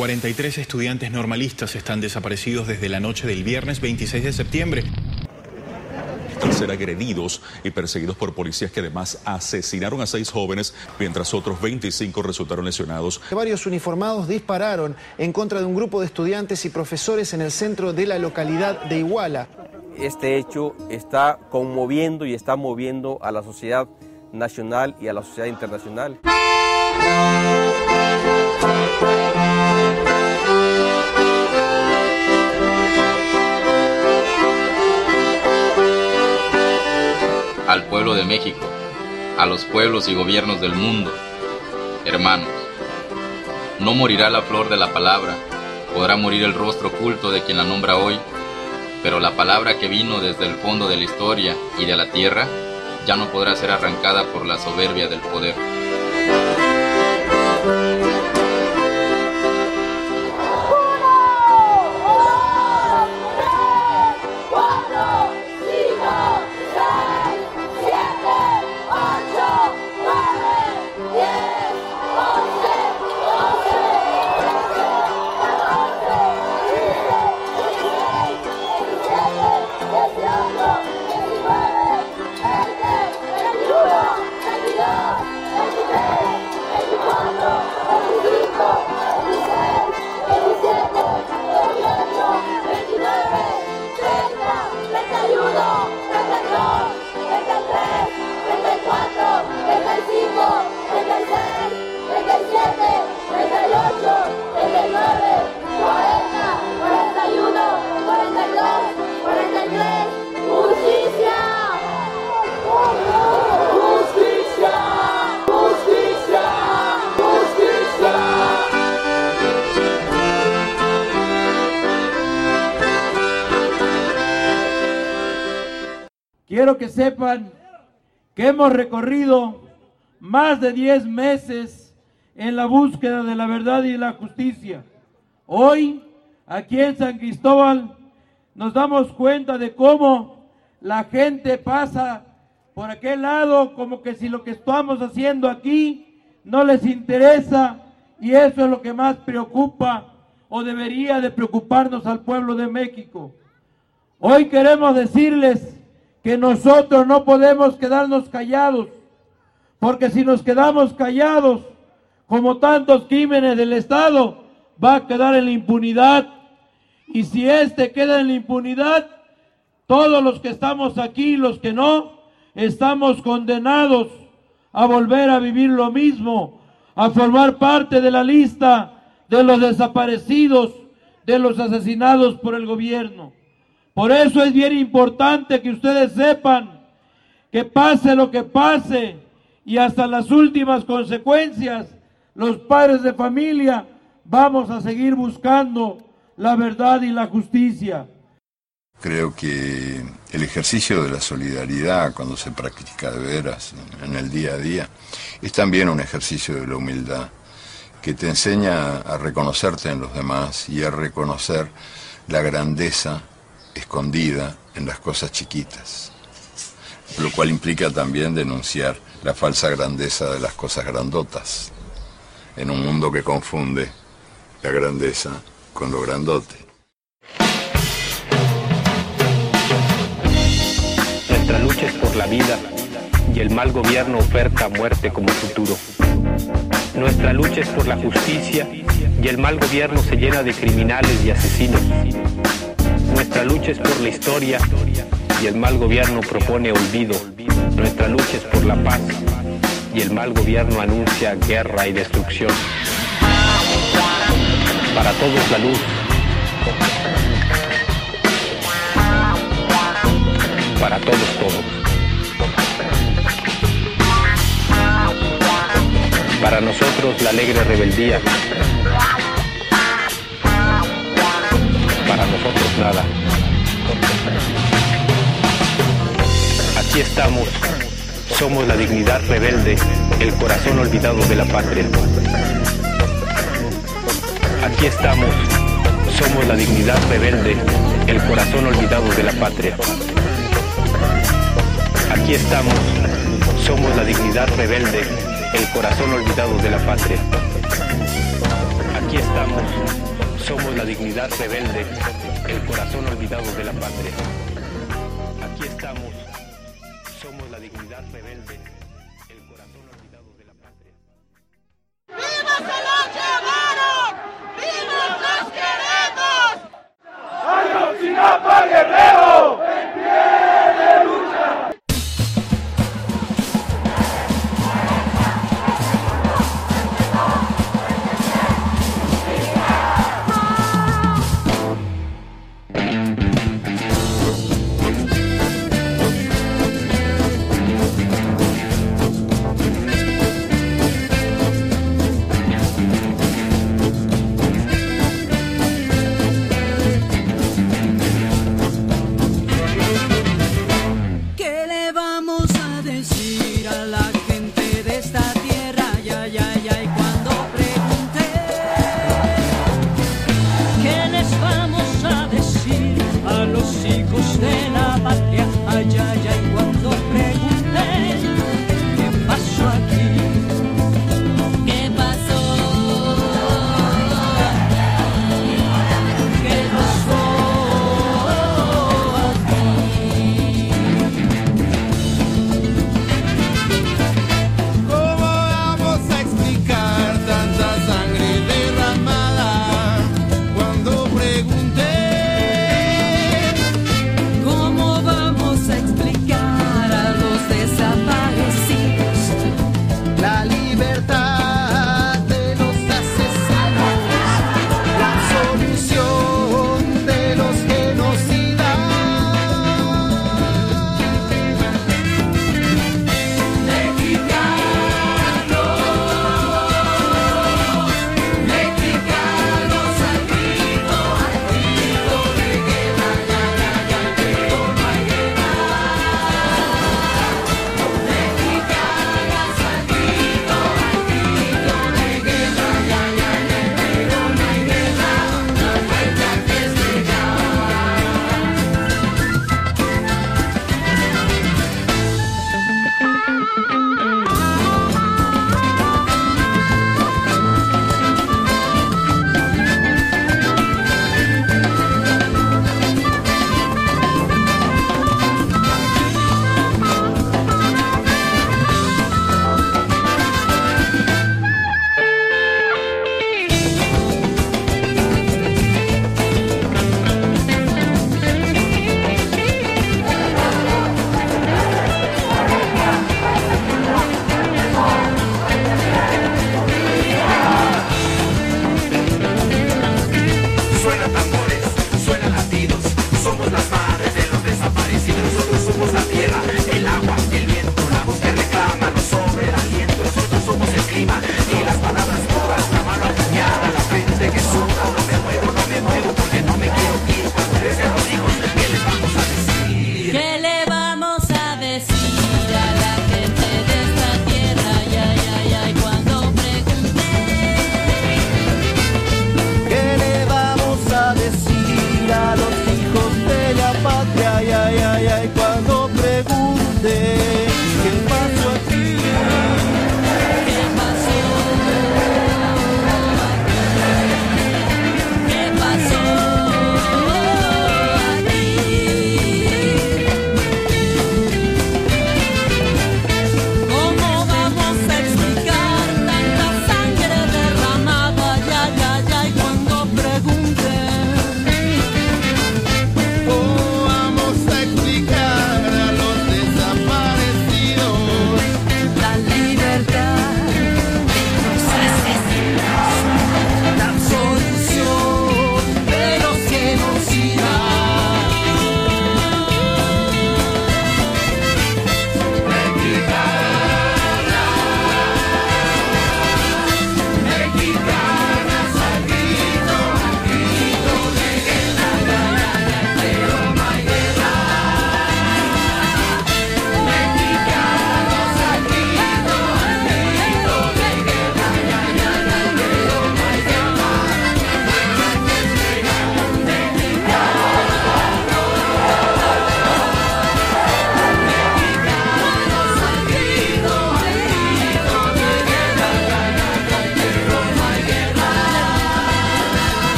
43 estudiantes normalistas están desaparecidos desde la noche del viernes 26 de septiembre. Tras ser agredidos y perseguidos por policías que además asesinaron a 6 jóvenes, mientras otros 25 resultaron lesionados. Varios uniformados dispararon en contra de un grupo de estudiantes y profesores en el centro de la localidad de Iguala. Este hecho está conmoviendo y está moviendo a la sociedad nacional y a la sociedad internacional. Al pueblo de México, a los pueblos y gobiernos del mundo, hermanos, no morirá la flor de la palabra, podrá morir el rostro oculto de quien la nombra hoy, pero la palabra que vino desde el fondo de la historia y de la tierra ya no podrá ser arrancada por la soberbia del poder. Quiero que sepan que hemos recorrido más de 10 meses en la búsqueda de la verdad y la justicia. Hoy, aquí en San Cristóbal, nos damos cuenta de cómo la gente pasa por aquel lado como que si lo que estamos haciendo aquí no les interesa, y eso es lo que más preocupa o debería de preocuparnos al pueblo de México. Hoy queremos decirles que nosotros no podemos quedarnos callados, porque si nos quedamos callados, como tantos crímenes del Estado, va a quedar en la impunidad, y si queda en la impunidad, todos los que estamos aquí, los que no, estamos condenados a volver a vivir lo mismo, a formar parte de la lista de los desaparecidos, de los asesinados por el gobierno. Por eso es bien importante que ustedes sepan que pase lo que pase y hasta las últimas consecuencias, los padres de familia vamos a seguir buscando la verdad y la justicia. Creo que el ejercicio de la solidaridad, cuando se practica de veras en el día a día, es también un ejercicio de la humildad, que te enseña a reconocerte en los demás y a reconocer la grandeza escondida en las cosas chiquitas, lo cual implica también denunciar la falsa grandeza de las cosas grandotas, en un mundo que confunde la grandeza con lo grandote. Nuestra lucha es por la vida y el mal gobierno oferta muerte como futuro. Nuestra lucha es por la justicia y el mal gobierno se llena de criminales y asesinos. Nuestra lucha es por la historia y el mal gobierno propone olvido. Nuestra lucha es por la paz y el mal gobierno anuncia guerra y destrucción. Para todos la luz. Para todos todo. Para nosotros la alegre rebeldía. Para nosotros nada. Aquí estamos, somos la dignidad rebelde, el corazón olvidado de la patria. Aquí estamos, somos la dignidad rebelde, el corazón olvidado de la patria. Aquí estamos, somos la dignidad rebelde, el corazón olvidado de la patria. Aquí estamos. estamos, somos la dignidad rebelde, el corazón olvidado de la patria. Aquí estamos, somos la dignidad rebelde, el corazón olvidado de la patria. ¡Viva se lo llevaron! ¡Vivos los queremos! ¡Ayotzinapa, Guerrero! ¡En pie de lucha!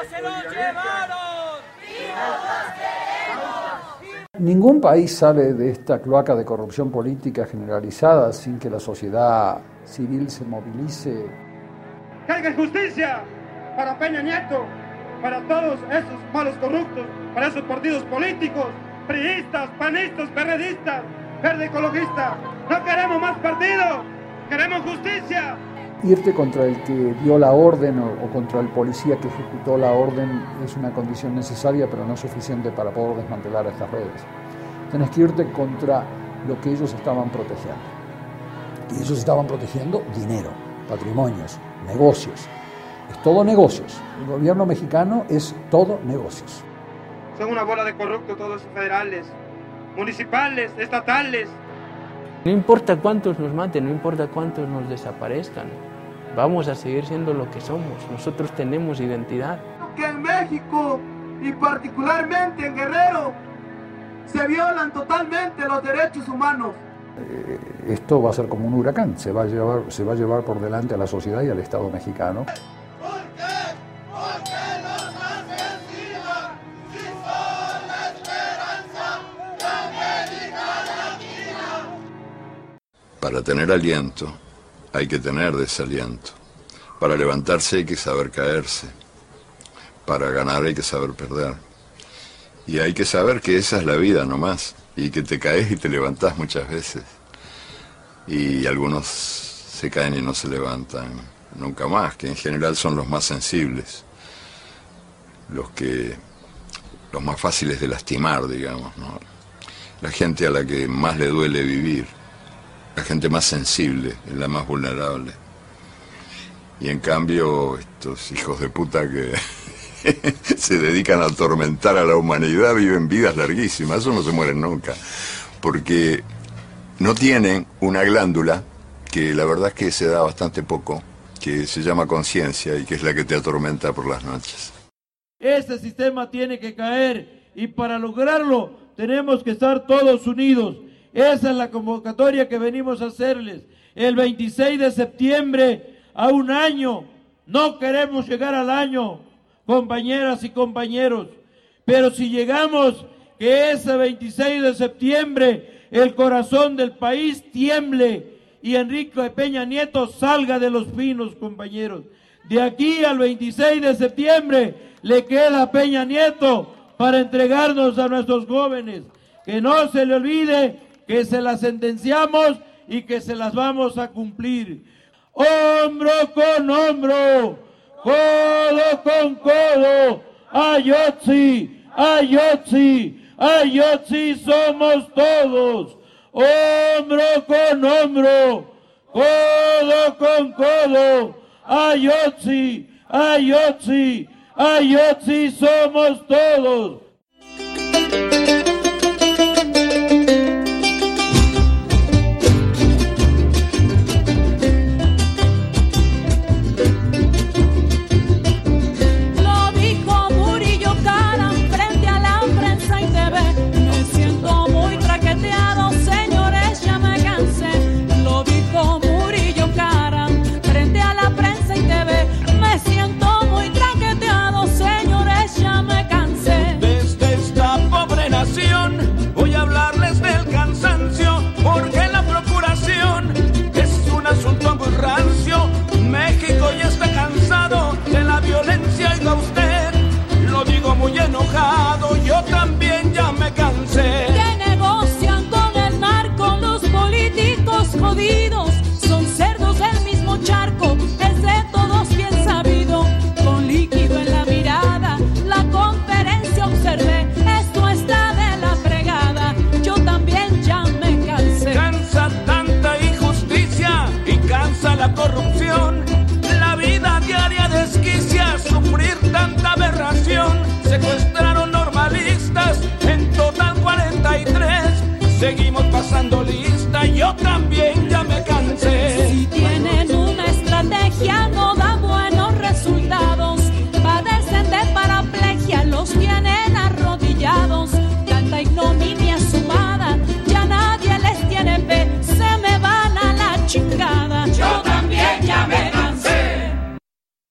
se lo llevaron! ¡Y no los queremos! Ningún país sale de esta cloaca de corrupción política generalizada sin que la sociedad civil se movilice. ¡Que haya justicia para Peña Nieto, para todos esos malos corruptos, para esos partidos políticos, priistas, panistas, perredistas, verde ecologista! ¡No queremos más partidos! ¡Queremos justicia! Irte contra el que dio la orden o contra el policía que ejecutó la orden es una condición necesaria, pero no suficiente para poder desmantelar estas redes. Tenés que irte contra lo que ellos estaban protegiendo. Y ellos estaban protegiendo dinero, patrimonios, negocios. Es todo negocios. El gobierno mexicano es todo negocios. Son una bola de corruptos todos federales, municipales, estatales. No importa cuántos nos maten, no importa cuántos nos desaparezcan. Vamos a seguir siendo lo que somos. Nosotros tenemos identidad. Que en México y particularmente en Guerrero se violan totalmente los derechos humanos. Esto va a ser como un huracán, se va a llevar por delante a la sociedad y al Estado mexicano. ¿Por qué? Porque nos asesinan. Si son la esperanza de América Latina. Para tener aliento hay que tener desaliento. Para levantarse hay que saber caerse. Para ganar hay que saber perder. Y hay que saber que esa es la vida nomás. Y que te caes y te levantás muchas veces. Y algunos se caen y no se levantan nunca más, que en general son los más sensibles. Los más fáciles de lastimar, digamos, ¿no? La gente a la que más le duele vivir. La gente más sensible, es la más vulnerable. Y en cambio, estos hijos de puta que se dedican a atormentar a la humanidad viven vidas larguísimas, eso no se mueren nunca. Porque no tienen una glándula, que la verdad es que se da bastante poco, que se llama conciencia y que es la que te atormenta por las noches. Este sistema tiene que caer y para lograrlo tenemos que estar todos unidos. Esa es la convocatoria que venimos a hacerles. El 26 de septiembre, a un año, no queremos llegar al año, compañeras y compañeros, pero si llegamos, que ese 26 de septiembre el corazón del país tiemble y Enrique Peña Nieto salga de los pinos, compañeros. De aquí al 26 de septiembre le queda a Peña Nieto para entregarnos a nuestros jóvenes. Que no se le olvide que se las sentenciamos y que se las vamos a cumplir. Hombro con hombro, codo con codo, Ayotzi, Ayotzi, Ayotzi somos todos. Hombro con hombro, codo con codo, Ayotzi, Ayotzi, Ayotzi somos todos. Voy a hablarles del cansancio, porque la procuración es un asunto muy rancio. México ya está cansado de la violencia, oiga usted, lo digo muy enojado, yo también ya me cansé. Que negocian con el narco, los políticos jodidos, son cerdos del mismo charco, es de todos bien sabido. Con líquido en la mirada, la conferencia observé, esto está de la fregada, yo también ya me cansé. Cansa tanta injusticia y cansa la corrupción, la vida diaria desquicia, sufrir tanta aberración. Secuestraron normalistas, en total 43, seguimos pasando lista, yo también